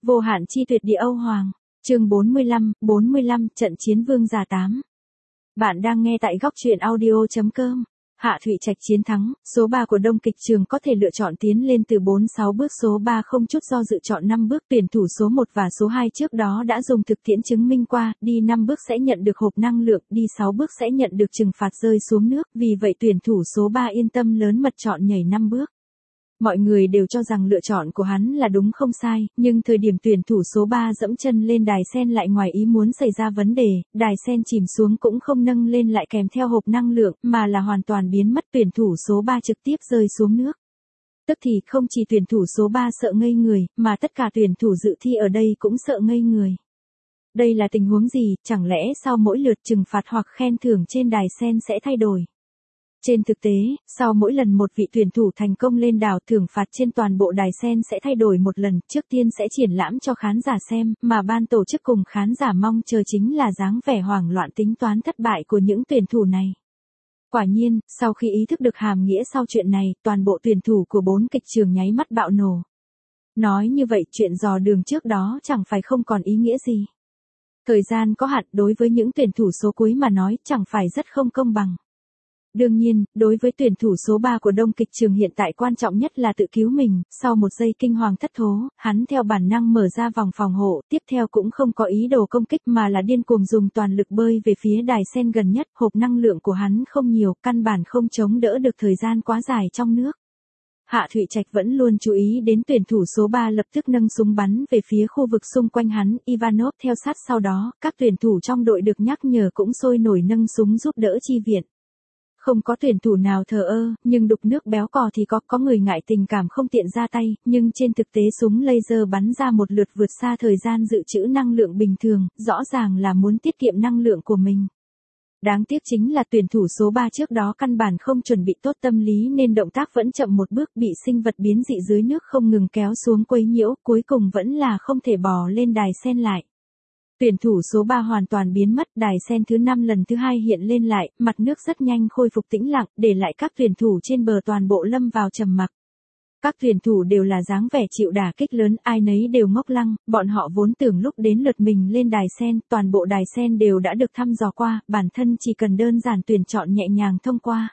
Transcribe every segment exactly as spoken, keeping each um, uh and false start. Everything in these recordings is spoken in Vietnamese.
Vô hạn chi tuyệt địa Âu Hoàng. Chương bốn mươi lăm, bốn mươi lăm, trận chiến vương giả tám. Bạn đang nghe tại góc truyện audio chấm com. Hạ Thụy Trạch chiến thắng, số ba của Đông Kịch Trường có thể lựa chọn tiến lên từ bốn sáu bước, số ba không chút do dự chọn năm bước, tuyển thủ số một và số hai trước đó đã dùng thực tiễn chứng minh qua, đi năm bước sẽ nhận được hộp năng lượng, đi sáu bước sẽ nhận được trừng phạt rơi xuống nước, vì vậy tuyển thủ số ba yên tâm lớn mật chọn nhảy năm bước. Mọi người đều cho rằng lựa chọn của hắn là đúng không sai, nhưng thời điểm tuyển thủ số ba dẫm chân lên đài sen lại ngoài ý muốn xảy ra vấn đề, đài sen chìm xuống cũng không nâng lên lại kèm theo hộp năng lượng, mà là hoàn toàn biến mất, tuyển thủ số ba trực tiếp rơi xuống nước. Tức thì không chỉ tuyển thủ số ba sợ ngây người, mà tất cả tuyển thủ dự thi ở đây cũng sợ ngây người. Đây là tình huống gì, chẳng lẽ sau mỗi lượt trừng phạt hoặc khen thưởng trên đài sen sẽ thay đổi? Trên thực tế, sau mỗi lần một vị tuyển thủ thành công lên đảo, thưởng phạt trên toàn bộ đài sen sẽ thay đổi một lần, trước tiên sẽ triển lãm cho khán giả xem, mà ban tổ chức cùng khán giả mong chờ chính là dáng vẻ hoảng loạn tính toán thất bại của những tuyển thủ này. Quả nhiên, sau khi ý thức được hàm nghĩa sau chuyện này, toàn bộ tuyển thủ của bốn kịch trường nháy mắt bạo nổ. Nói như vậy, chuyện dò đường trước đó chẳng phải không còn ý nghĩa gì. Thời gian có hạn, đối với những tuyển thủ số cuối mà nói, chẳng phải rất không công bằng. Đương nhiên, đối với tuyển thủ số ba của Đông Kịch Trường hiện tại quan trọng nhất là tự cứu mình, sau một giây kinh hoàng thất thố, hắn theo bản năng mở ra vòng phòng hộ, tiếp theo cũng không có ý đồ công kích mà là điên cuồng dùng toàn lực bơi về phía đài sen gần nhất, hộp năng lượng của hắn không nhiều, căn bản không chống đỡ được thời gian quá dài trong nước. Hạ Thụy Trạch vẫn luôn chú ý đến tuyển thủ số ba lập tức nâng súng bắn về phía khu vực xung quanh hắn, Ivanov theo sát sau đó, các tuyển thủ trong đội được nhắc nhở cũng sôi nổi nâng súng giúp đỡ chi viện. Không có tuyển thủ nào thờ ơ, nhưng đục nước béo cò thì có, có người ngại tình cảm không tiện ra tay, nhưng trên thực tế súng laser bắn ra một lượt vượt xa thời gian dự trữ năng lượng bình thường, rõ ràng là muốn tiết kiệm năng lượng của mình. Đáng tiếc chính là tuyển thủ số ba trước đó căn bản không chuẩn bị tốt tâm lý nên động tác vẫn chậm một bước, bị sinh vật biến dị dưới nước không ngừng kéo xuống quấy nhiễu, cuối cùng vẫn là không thể bò lên đài sen lại. Tuyển thủ số ba hoàn toàn biến mất, đài sen thứ năm lần thứ hai hiện lên lại, mặt nước rất nhanh khôi phục tĩnh lặng, để lại các tuyển thủ trên bờ toàn bộ lâm vào trầm mặc. Các tuyển thủ đều là dáng vẻ chịu đả kích lớn, ai nấy đều ngốc lăng, bọn họ vốn tưởng lúc đến lượt mình lên đài sen, toàn bộ đài sen đều đã được thăm dò qua, bản thân chỉ cần đơn giản tuyển chọn nhẹ nhàng thông qua.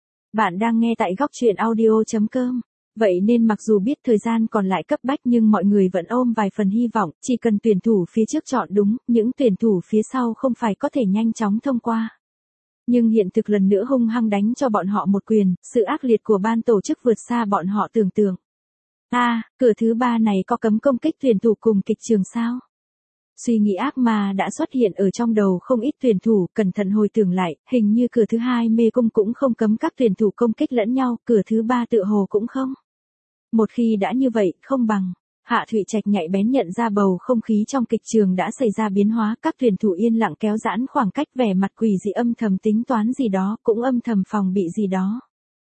Bạn đang nghe tại góc truyện audio chấm com. Vậy nên mặc dù biết thời gian còn lại cấp bách nhưng mọi người vẫn ôm vài phần hy vọng, chỉ cần tuyển thủ phía trước chọn đúng, những tuyển thủ phía sau không phải có thể nhanh chóng thông qua. Nhưng hiện thực lần nữa hung hăng đánh cho bọn họ một quyền, sự ác liệt của ban tổ chức vượt xa bọn họ tưởng tượng. A, à, cửa thứ ba này có cấm công kích tuyển thủ cùng kịch trường sao? Suy nghĩ ác ma đã xuất hiện ở trong đầu không ít tuyển thủ, cẩn thận hồi tưởng lại, hình như cửa thứ hai mê cung cũng không cấm các tuyển thủ công kích lẫn nhau, cửa thứ ba tựa hồ cũng không. Một khi đã như vậy, không bằng. Hạ Thụy Trạch nhạy bén nhận ra bầu không khí trong kịch trường đã xảy ra biến hóa, các tuyển thủ yên lặng kéo giãn khoảng cách, vẻ mặt quỷ dị âm thầm tính toán gì đó, cũng âm thầm phòng bị gì đó.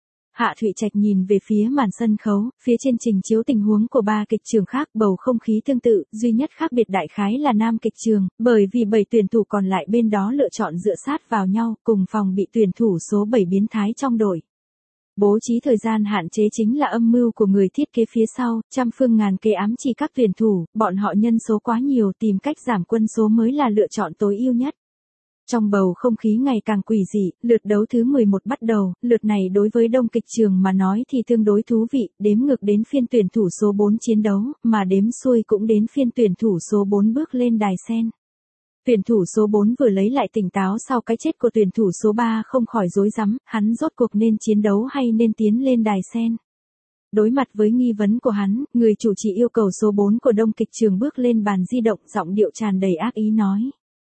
Hạ Thụy Trạch nhìn về phía màn sân khấu, phía trên trình chiếu tình huống của ba kịch trường khác, bầu không khí tương tự, duy nhất khác biệt đại khái là nam kịch trường, bởi vì bảy tuyển thủ còn lại bên đó lựa chọn dựa sát vào nhau, cùng phòng bị tuyển thủ số bảy biến thái trong đội. Bố trí thời gian hạn chế chính là âm mưu của người thiết kế phía sau, trăm phương ngàn kế ám chỉ các tuyển thủ, bọn họ nhân số quá nhiều, tìm cách giảm quân số mới là lựa chọn tối ưu nhất. Trong bầu không khí ngày càng quỷ dị, lượt đấu thứ mười một bắt đầu, lượt này đối với Đông Kịch Trường mà nói thì tương đối thú vị, đếm ngược đến phiên tuyển thủ số bốn chiến đấu, mà đếm xuôi cũng đến phiên tuyển thủ số bốn bước lên đài sen. Tuyển thủ số bốn vừa lấy lại tỉnh táo sau cái chết của tuyển thủ số ba không khỏi rối rắm, hắn rốt cuộc nên chiến đấu hay nên tiến lên đài sen. Đối mặt với nghi vấn của hắn, người chủ trì yêu cầu số bốn của Đông Kịch Trường bước lên bàn di động, giọng điệu tràn đầy ác ý nói.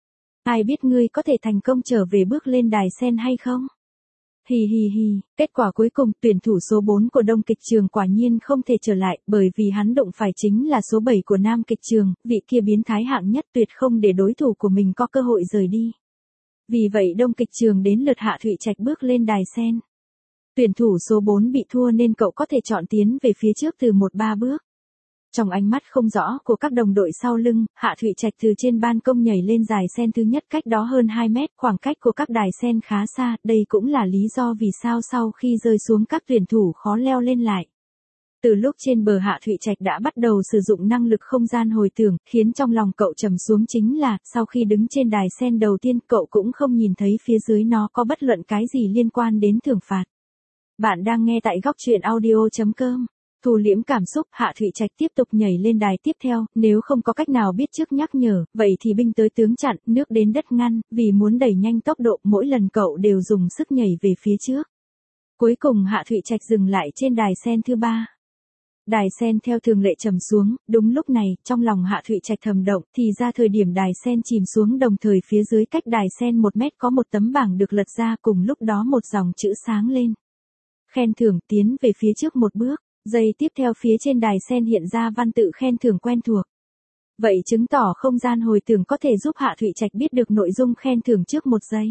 Ai biết ngươi có thể thành công trở về bước lên đài sen hay không? Hì hì hì, kết quả cuối cùng tuyển thủ số bốn của Đông Kịch Trường quả nhiên không thể trở lại, bởi vì hắn đụng phải chính là số bảy của Nam Kịch Trường, vị kia biến thái hạng nhất tuyệt không để đối thủ của mình có cơ hội rời đi. Vì vậy Đông Kịch Trường đến lượt Hạ Thụy Trạch bước lên đài sen. Tuyển thủ số bốn bị thua nên cậu có thể chọn tiến về phía trước từ một ba bước. Trong ánh mắt không rõ của các đồng đội sau lưng, Hạ Thụy Trạch từ trên ban công nhảy lên đài sen thứ nhất, cách đó hơn hai mét, khoảng cách của các đài sen khá xa, đây cũng là lý do vì sao sau khi rơi xuống các tuyển thủ khó leo lên lại. Từ lúc trên bờ Hạ Thụy Trạch đã bắt đầu sử dụng năng lực không gian hồi tưởng, khiến trong lòng cậu trầm xuống chính là, sau khi đứng trên đài sen đầu tiên cậu cũng không nhìn thấy phía dưới nó có bất luận cái gì liên quan đến thưởng phạt. Bạn đang nghe tại góc truyện audio chấm com. Thu liễm cảm xúc, Hạ Thụy Trạch tiếp tục nhảy lên đài tiếp theo, nếu không có cách nào biết trước nhắc nhở, vậy thì binh tới tướng chặn, nước đến đất ngăn, vì muốn đẩy nhanh tốc độ, mỗi lần cậu đều dùng sức nhảy về phía trước. Cuối cùng Hạ Thụy Trạch dừng lại trên đài sen thứ ba. Đài sen theo thường lệ trầm xuống, đúng lúc này, trong lòng Hạ Thụy Trạch thầm động, thì ra thời điểm đài sen chìm xuống đồng thời phía dưới cách đài sen một mét có một tấm bảng được lật ra, cùng lúc đó một dòng chữ sáng lên. Khen thưởng, tiến về phía trước một bước. Giây tiếp theo phía trên đài sen hiện ra văn tự khen thưởng quen thuộc. Vậy chứng tỏ không gian hồi tưởng có thể giúp Hạ Thụy Trạch biết được nội dung khen thưởng trước một giây.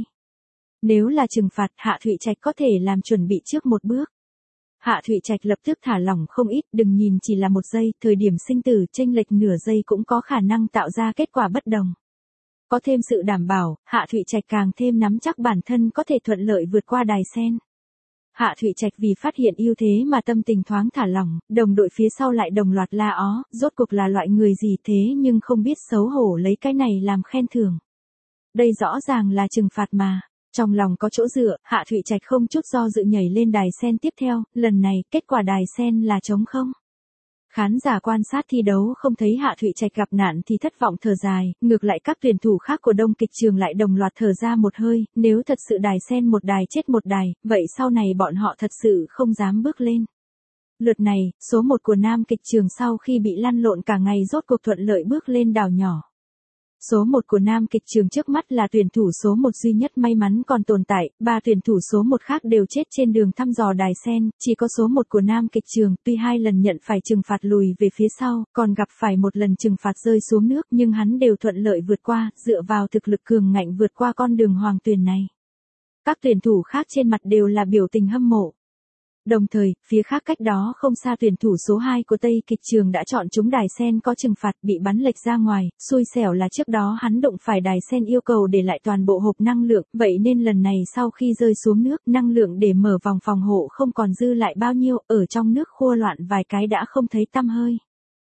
Nếu là trừng phạt, Hạ Thụy Trạch có thể làm chuẩn bị trước một bước. Hạ Thụy Trạch lập tức thả lỏng không ít, đừng nhìn chỉ là một giây, thời điểm sinh tử chênh lệch nửa giây cũng có khả năng tạo ra kết quả bất đồng. Có thêm sự đảm bảo, Hạ Thụy Trạch càng thêm nắm chắc bản thân có thể thuận lợi vượt qua đài sen. Hạ Thụy Trạch vì phát hiện ưu thế mà tâm tình thoáng thả lỏng, đồng đội phía sau lại đồng loạt la ó, rốt cuộc là loại người gì thế nhưng không biết xấu hổ lấy cái này làm khen thưởng. Đây rõ ràng là trừng phạt mà. Trong lòng có chỗ dựa, Hạ Thụy Trạch không chút do dự nhảy lên đài sen tiếp theo, lần này kết quả đài sen là trống không. Khán giả quan sát thi đấu không thấy Hạ Thụy Trạch gặp nạn thì thất vọng thở dài, ngược lại các tuyển thủ khác của Đông Kịch Trường lại đồng loạt thở ra một hơi, nếu thật sự đài sen một đài chết một đài, vậy sau này bọn họ thật sự không dám bước lên. Lượt này, số một của Nam Kịch Trường sau khi bị lăn lộn cả ngày rốt cuộc thuận lợi bước lên đảo nhỏ. Số một của Nam Kịch Trường trước mắt là tuyển thủ số một duy nhất may mắn còn tồn tại, ba tuyển thủ số một khác đều chết trên đường thăm dò đài sen, chỉ có số một của Nam Kịch Trường, tuy hai lần nhận phải trừng phạt lùi về phía sau, còn gặp phải một lần trừng phạt rơi xuống nước nhưng hắn đều thuận lợi vượt qua, dựa vào thực lực cường ngạnh vượt qua con đường hoàng tuyển này. Các tuyển thủ khác trên mặt đều là biểu tình hâm mộ. Đồng thời, phía khác cách đó không xa tuyển thủ số hai của Tây Kịch Trường đã chọn trúng đài sen có trừng phạt bị bắn lệch ra ngoài, xui xẻo là trước đó hắn đụng phải đài sen yêu cầu để lại toàn bộ hộp năng lượng, vậy nên lần này sau khi rơi xuống nước, năng lượng để mở vòng phòng hộ không còn dư lại bao nhiêu, ở trong nước khua loạn vài cái đã không thấy tăm hơi.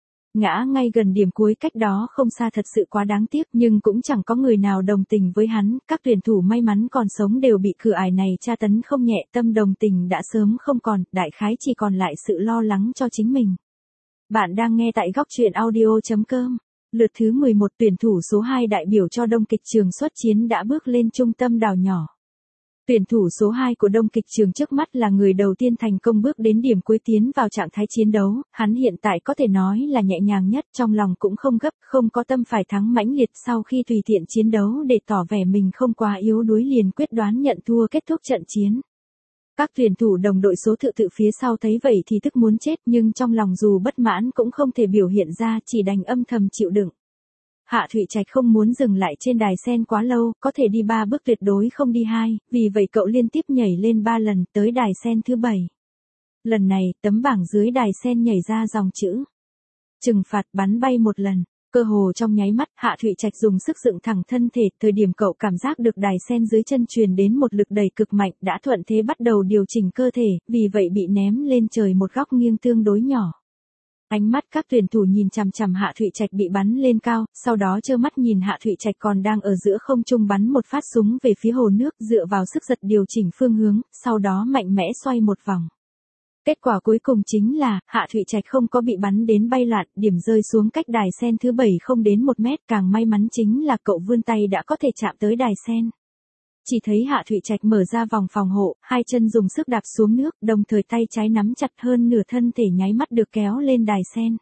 Ngã ngay gần điểm cuối cách đó không xa thật sự quá đáng tiếc nhưng cũng chẳng có người nào đồng tình với hắn, các tuyển thủ may mắn còn sống đều bị cửa ải này tra tấn không nhẹ, tâm đồng tình đã sớm không còn, đại khái chỉ còn lại sự lo lắng cho chính mình. Bạn đang nghe tại góc truyện audio chấm com. Lượt thứ mười một tuyển thủ số hai đại biểu cho Đông Kịch Trường xuất chiến đã bước lên trung tâm đảo nhỏ. Tuyển thủ số hai của Đông Kịch Trường trước mắt là người đầu tiên thành công bước đến điểm cuối tiến vào trạng thái chiến đấu, hắn hiện tại có thể nói là nhẹ nhàng nhất, trong lòng cũng không gấp, không có tâm phải thắng mãnh liệt sau khi tùy tiện chiến đấu để tỏ vẻ mình không quá yếu đuối liền quyết đoán nhận thua kết thúc trận chiến. Các tuyển thủ đồng đội số tự tự phía sau thấy vậy thì tức muốn chết nhưng trong lòng dù bất mãn cũng không thể biểu hiện ra, chỉ đành âm thầm chịu đựng. Hạ Thụy Trạch không muốn dừng lại trên đài sen quá lâu, có thể đi ba bước tuyệt đối không đi hai, vì vậy cậu liên tiếp nhảy lên ba lần tới đài sen thứ bảy. Lần này, tấm bảng dưới đài sen nhảy ra dòng chữ trừng phạt bắn bay một lần. Cơ hồ trong nháy mắt, Hạ Thụy Trạch dùng sức dựng thẳng thân thể, thời điểm cậu cảm giác được đài sen dưới chân truyền đến một lực đẩy cực mạnh, đã thuận thế bắt đầu điều chỉnh cơ thể, vì vậy bị ném lên trời một góc nghiêng tương đối nhỏ. Ánh mắt các tuyển thủ nhìn chằm chằm Hạ Thụy Trạch bị bắn lên cao, sau đó trơ mắt nhìn Hạ Thụy Trạch còn đang ở giữa không trung bắn một phát súng về phía hồ nước, dựa vào sức giật điều chỉnh phương hướng, sau đó mạnh mẽ xoay một vòng. Kết quả cuối cùng chính là, Hạ Thụy Trạch không có bị bắn đến bay loạn, điểm rơi xuống cách đài sen thứ bảy không đến một mét, càng may mắn chính là cậu vươn tay đã có thể chạm tới đài sen. Chỉ thấy Hạ Thụy Trạch mở ra vòng phòng hộ, hai chân dùng sức đạp xuống nước, đồng thời tay trái nắm chặt hơn nửa thân thể nháy mắt được kéo lên đài sen.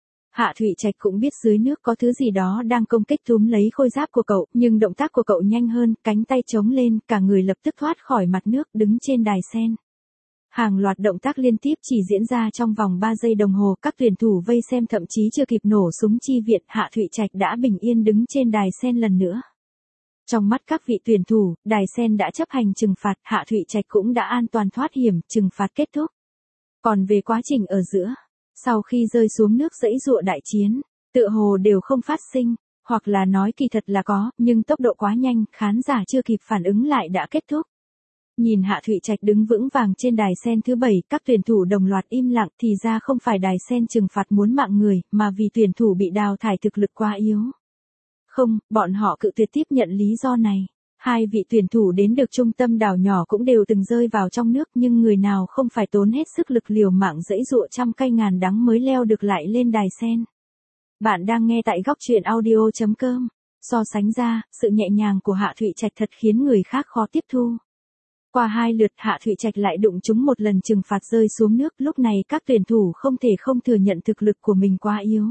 Hạ Thụy Trạch cũng biết dưới nước có thứ gì đó đang công kích túm lấy khôi giáp của cậu, nhưng động tác của cậu nhanh hơn, cánh tay chống lên, cả người lập tức thoát khỏi mặt nước, đứng trên đài sen. Hàng loạt động tác liên tiếp chỉ diễn ra trong vòng ba giây đồng hồ, các tuyển thủ vây xem thậm chí chưa kịp nổ súng chi viện, Hạ Thụy Trạch đã bình yên đứng trên đài sen lần nữa. Trong mắt các vị tuyển thủ, đài sen đã chấp hành trừng phạt, Hạ Thụy Trạch cũng đã an toàn thoát hiểm, trừng phạt kết thúc. Còn về quá trình ở giữa, sau khi rơi xuống nước dãy dụa đại chiến, tựa hồ đều không phát sinh, hoặc là nói kỳ thật là có, nhưng tốc độ quá nhanh, khán giả chưa kịp phản ứng lại đã kết thúc. Nhìn Hạ Thụy Trạch đứng vững vàng trên đài sen thứ bảy, các tuyển thủ đồng loạt im lặng, thì ra không phải đài sen trừng phạt muốn mạng người, mà vì tuyển thủ bị đào thải thực lực quá yếu. Không, bọn họ cự tuyệt tiếp nhận lý do này. Hai vị tuyển thủ đến được trung tâm đảo nhỏ cũng đều từng rơi vào trong nước, nhưng người nào không phải tốn hết sức lực liều mạng dẫy dụa trăm cây ngàn đắng mới leo được lại lên đài sen. Bạn đang nghe tại góc truyện audio chấm com. So sánh ra, sự nhẹ nhàng của Hạ Thụy Trạch thật khiến người khác khó tiếp thu. Qua hai lượt, Hạ Thụy Trạch lại đụng trúng một lần trừng phạt rơi xuống nước, lúc này các tuyển thủ không thể không thừa nhận thực lực của mình quá yếu.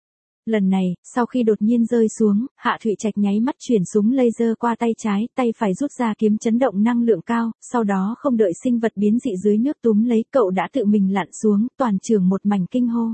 Lần này, sau khi đột nhiên rơi xuống, Hạ Thụy Trạch nháy mắt chuyển súng laser qua tay trái, tay phải rút ra kiếm chấn động năng lượng cao, sau đó không đợi sinh vật biến dị dưới nước túm lấy, cậu đã tự mình lặn xuống, toàn trường một mảnh kinh hô.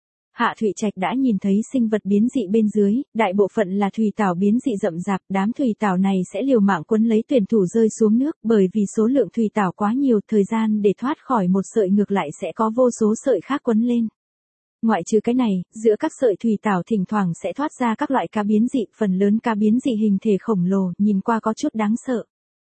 Hạ Thụy Trạch đã nhìn thấy sinh vật biến dị bên dưới, đại bộ phận là thủy tảo biến dị rậm rạp, đám thủy tảo này sẽ liều mạng quấn lấy tuyển thủ rơi xuống nước, bởi vì số lượng thủy tảo quá nhiều, thời gian để thoát khỏi một sợi ngược lại sẽ có vô số sợi khác quấn lên. Ngoại trừ cái này, giữa các sợi thủy tảo thỉnh thoảng sẽ thoát ra các loại cá biến dị, phần lớn cá biến dị hình thể khổng lồ, nhìn qua có chút đáng sợ.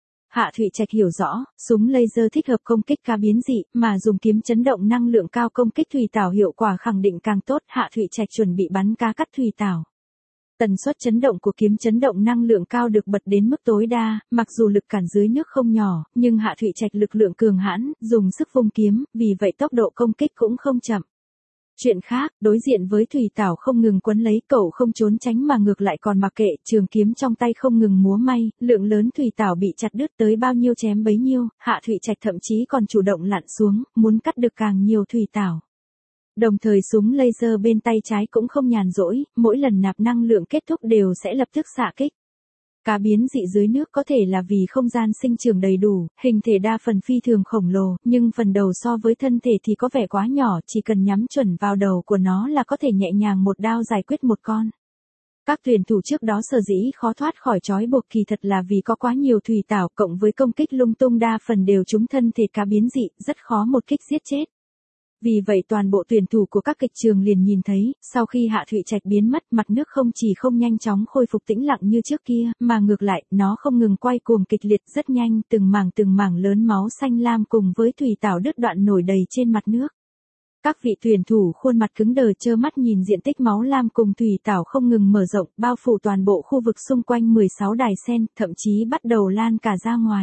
Hạ Thụy Trạch hiểu rõ, súng laser thích hợp công kích cá biến dị, mà dùng kiếm chấn động năng lượng cao công kích thủy tảo hiệu quả khẳng định càng tốt. Hạ Thụy Trạch chuẩn bị bắn cá cắt thủy tảo. Tần suất chấn động của kiếm chấn động năng lượng cao được bật đến mức tối đa, mặc dù lực cản dưới nước không nhỏ, nhưng Hạ Thụy Trạch lực lượng cường hãn, dùng sức vung kiếm, vì vậy tốc độ công kích cũng không chậm. Chuyện khác, đối diện với thủy tảo không ngừng quấn lấy, cậu không trốn tránh mà ngược lại còn mặc kệ, trường kiếm trong tay không ngừng múa may, lượng lớn thủy tảo bị chặt đứt tới bao nhiêu chém bấy nhiêu, Hạ Thụy Trạch thậm chí còn chủ động lặn xuống, muốn cắt được càng nhiều thủy tảo. Đồng thời súng laser bên tay trái cũng không nhàn rỗi, mỗi lần nạp năng lượng kết thúc đều sẽ lập tức xạ kích. Cá biến dị dưới nước có thể là vì không gian sinh trưởng đầy đủ, hình thể đa phần phi thường khổng lồ, nhưng phần đầu so với thân thể thì có vẻ quá nhỏ, chỉ cần nhắm chuẩn vào đầu của nó là có thể nhẹ nhàng một đao giải quyết một con. Các tuyển thủ trước đó sở dĩ khó thoát khỏi trói buộc kỳ thật là vì có quá nhiều thủy tảo, cộng với công kích lung tung đa phần đều trúng thân thể cá biến dị, rất khó một kích giết chết. Vì vậy toàn bộ tuyển thủ của các kịch trường liền nhìn thấy, sau khi Hạ Thụy Trạch biến mất, mặt nước không chỉ không nhanh chóng khôi phục tĩnh lặng như trước kia, mà ngược lại, nó không ngừng quay cuồng kịch liệt rất nhanh, từng mảng từng mảng lớn máu xanh lam cùng với thủy tảo đứt đoạn nổi đầy trên mặt nước. Các vị tuyển thủ khuôn mặt cứng đờ trơ mắt nhìn diện tích máu lam cùng thủy tảo không ngừng mở rộng, bao phủ toàn bộ khu vực xung quanh mười sáu đài sen, thậm chí bắt đầu lan cả ra ngoài.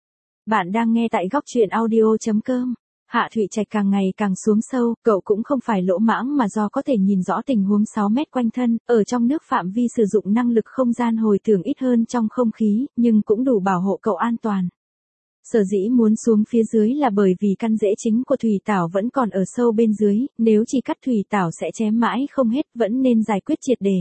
Bạn đang nghe tại góc truyện audio chấm com. Hạ Thụy Trạch càng ngày càng xuống sâu, cậu cũng không phải lỗ mãng mà do có thể nhìn rõ tình huống sáu mét quanh thân, ở trong nước phạm vi sử dụng năng lực không gian hồi tưởng ít hơn trong không khí, nhưng cũng đủ bảo hộ cậu an toàn. Sở dĩ muốn xuống phía dưới là bởi vì căn rễ chính của thủy tảo vẫn còn ở sâu bên dưới, nếu chỉ cắt thủy tảo sẽ chém mãi không hết, vẫn nên giải quyết triệt để.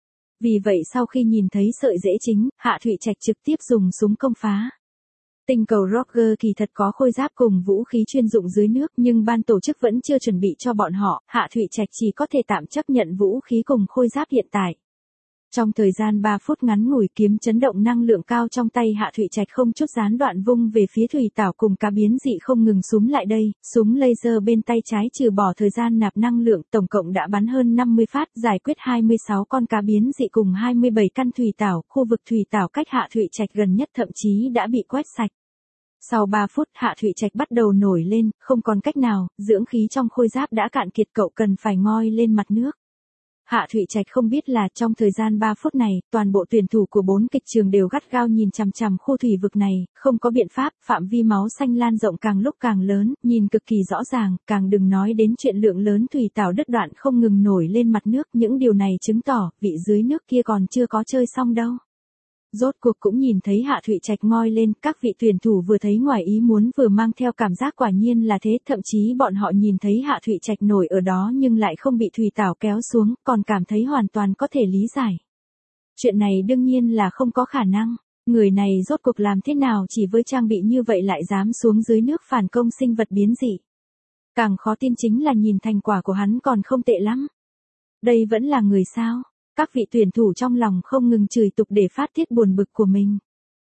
Vì vậy sau khi nhìn thấy sợi rễ chính, Hạ Thụy Trạch trực tiếp dùng súng công phá. Tinh cầu Roger kỳ thật có khôi giáp cùng vũ khí chuyên dụng dưới nước, nhưng ban tổ chức vẫn chưa chuẩn bị cho bọn họ, Hạ Thụy Trạch chỉ có thể tạm chấp nhận vũ khí cùng khôi giáp hiện tại. Trong thời gian ba phút ngắn ngủi, kiếm chấn động năng lượng cao trong tay Hạ Thụy Trạch không chút gián đoạn vung về phía thủy tảo cùng cá biến dị không ngừng xúm lại đây, súng laser bên tay trái trừ bỏ thời gian nạp năng lượng, tổng cộng đã bắn hơn năm mươi phát, giải quyết hai mươi sáu con cá biến dị cùng hai mươi bảy căn thủy tảo, khu vực thủy tảo cách Hạ Thụy Trạch gần nhất thậm chí đã bị quét sạch. Sau ba phút, Hạ Thụy Trạch bắt đầu nổi lên, không còn cách nào, dưỡng khí trong khôi giáp đã cạn kiệt, cậu cần phải ngoi lên mặt nước. Hạ Thụy Trạch không biết là trong thời gian ba phút này, toàn bộ tuyển thủ của bốn kịch trường đều gắt gao nhìn chằm chằm khu thủy vực này, không có biện pháp, phạm vi máu xanh lan rộng càng lúc càng lớn, nhìn cực kỳ rõ ràng, càng đừng nói đến chuyện lượng lớn thủy tảo đứt đoạn không ngừng nổi lên mặt nước, những điều này chứng tỏ, vị dưới nước kia còn chưa có chơi xong đâu. Rốt cuộc cũng nhìn thấy Hạ Thụy Trạch ngoi lên, các vị tuyển thủ vừa thấy ngoài ý muốn vừa mang theo cảm giác quả nhiên là thế, thậm chí bọn họ nhìn thấy Hạ Thụy Trạch nổi ở đó nhưng lại không bị thủy tảo kéo xuống, còn cảm thấy hoàn toàn có thể lý giải. Chuyện này đương nhiên là không có khả năng, người này rốt cuộc làm thế nào chỉ với trang bị như vậy lại dám xuống dưới nước phản công sinh vật biến dị. Càng khó tin chính là nhìn thành quả của hắn còn không tệ lắm. Đây vẫn là người sao? Các vị tuyển thủ trong lòng không ngừng chửi tục để phát tiết buồn bực của mình.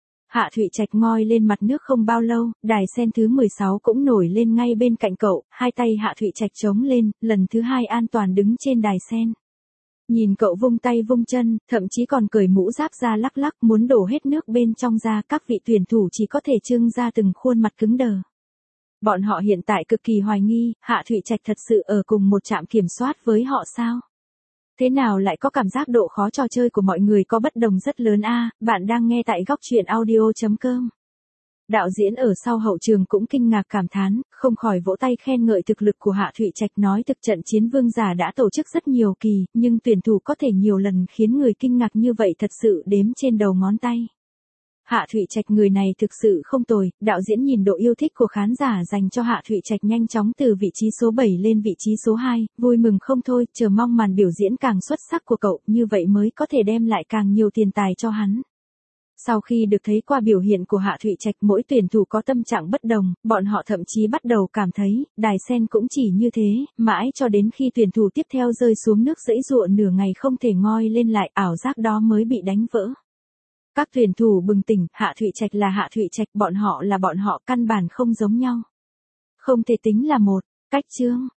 Hạ Thụy Trạch ngoi lên mặt nước không bao lâu, đài sen thứ mười sáu cũng nổi lên ngay bên cạnh cậu, hai tay Hạ Thụy Trạch chống lên, lần thứ hai an toàn đứng trên đài sen. Nhìn cậu vung tay vung chân, thậm chí còn cởi mũ giáp ra lắc lắc muốn đổ hết nước bên trong ra, các vị tuyển thủ chỉ có thể trưng ra từng khuôn mặt cứng đờ. Bọn họ hiện tại cực kỳ hoài nghi, Hạ Thụy Trạch thật sự ở cùng một trạm kiểm soát với họ sao? Thế nào lại có cảm giác độ khó trò chơi của mọi người có bất đồng rất lớn a? Bạn đang nghe tại góc truyện audio chấm com. Đạo diễn ở sau hậu trường cũng kinh ngạc cảm thán, không khỏi vỗ tay khen ngợi thực lực của Hạ Thụy Trạch, nói thực trận chiến vương giả đã tổ chức rất nhiều kỳ, nhưng tuyển thủ có thể nhiều lần khiến người kinh ngạc như vậy thật sự đếm trên đầu ngón tay. Hạ Thụy Trạch người này thực sự không tồi, đạo diễn nhìn độ yêu thích của khán giả dành cho Hạ Thụy Trạch nhanh chóng từ vị trí số bảy lên vị trí số hai, vui mừng không thôi, chờ mong màn biểu diễn càng xuất sắc của cậu, như vậy mới có thể đem lại càng nhiều tiền tài cho hắn. Sau khi được thấy qua biểu hiện của Hạ Thụy Trạch, mỗi tuyển thủ có tâm trạng bất đồng, bọn họ thậm chí bắt đầu cảm thấy, đài sen cũng chỉ như thế, mãi cho đến khi tuyển thủ tiếp theo rơi xuống nước giãy giụa nửa ngày không thể ngoi lên lại, ảo giác đó mới bị đánh vỡ. Các tuyển thủ bừng tỉnh, Hạ Thụy Trạch là Hạ Thụy Trạch, bọn họ là bọn họ, căn bản không giống nhau. Không thể tính là một cách chương.